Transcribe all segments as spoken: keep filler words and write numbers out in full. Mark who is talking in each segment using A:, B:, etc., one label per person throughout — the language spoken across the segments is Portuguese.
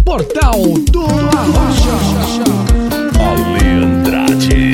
A: Portal do Arrocha.
B: Ale Andrade.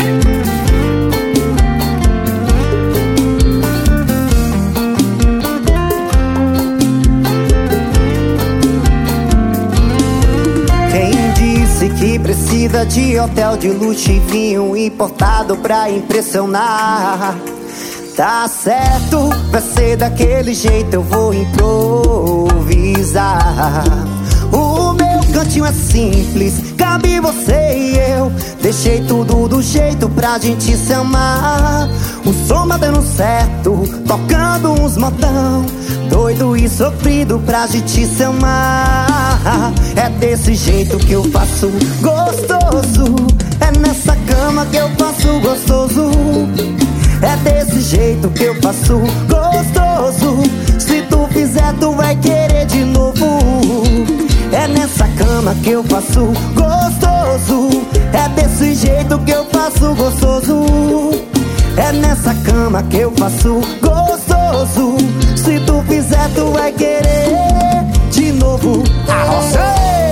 C: Quem disse que precisa de hotel de luxo e vinho importado pra impressionar? Tá certo, vai ser daquele jeito, eu vou improvisar. O meu cantinho é simples, cabe você e eu. Deixei tudo do jeito pra gente se amar. O som tá dando certo, tocando uns modão, doido e sofrido pra gente se amar. É desse jeito que eu faço gostoso, é nessa cama que eu faço gostoso. É desse jeito que eu faço gostoso. Se tu fizer, tu vai querer de novo. É nessa cama que eu faço gostoso. É desse jeito que eu faço gostoso. É nessa cama que eu faço gostoso. Se tu fizer, tu vai querer de novo. Arrocha!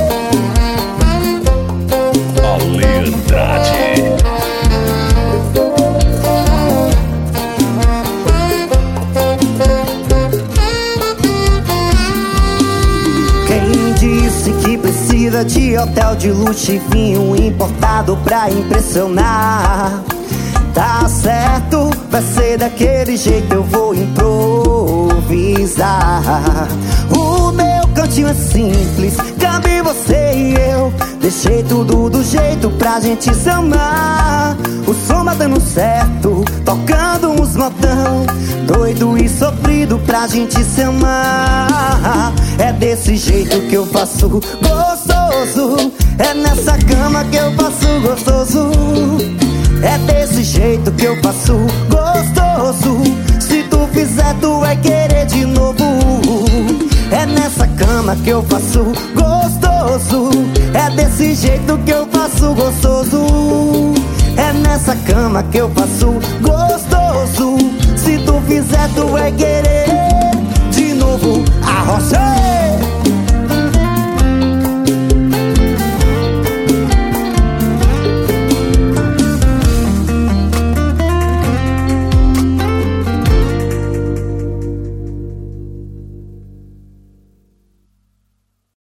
B: Ale Andrade.
C: Que precisa de hotel de luxo e vinho importado pra impressionar? Tá certo, vai ser daquele jeito, eu vou improvisar. O meu cantinho é simples, cabe você e eu. Deixei tudo do jeito pra gente se amar. O som tá dando certo, tocando uns modão, doido e sofrido pra gente se amar. É desse jeito que eu faço gostoso. É nessa cama que eu faço gostoso. É desse jeito que eu faço gostoso. Se tu fizer, tu vai querer de novo. É nessa cama que eu faço gostoso. É desse jeito que eu faço gostoso. É nessa cama que eu faço gostoso. Se tu fizer, tu vai querer de novo. Arrocha!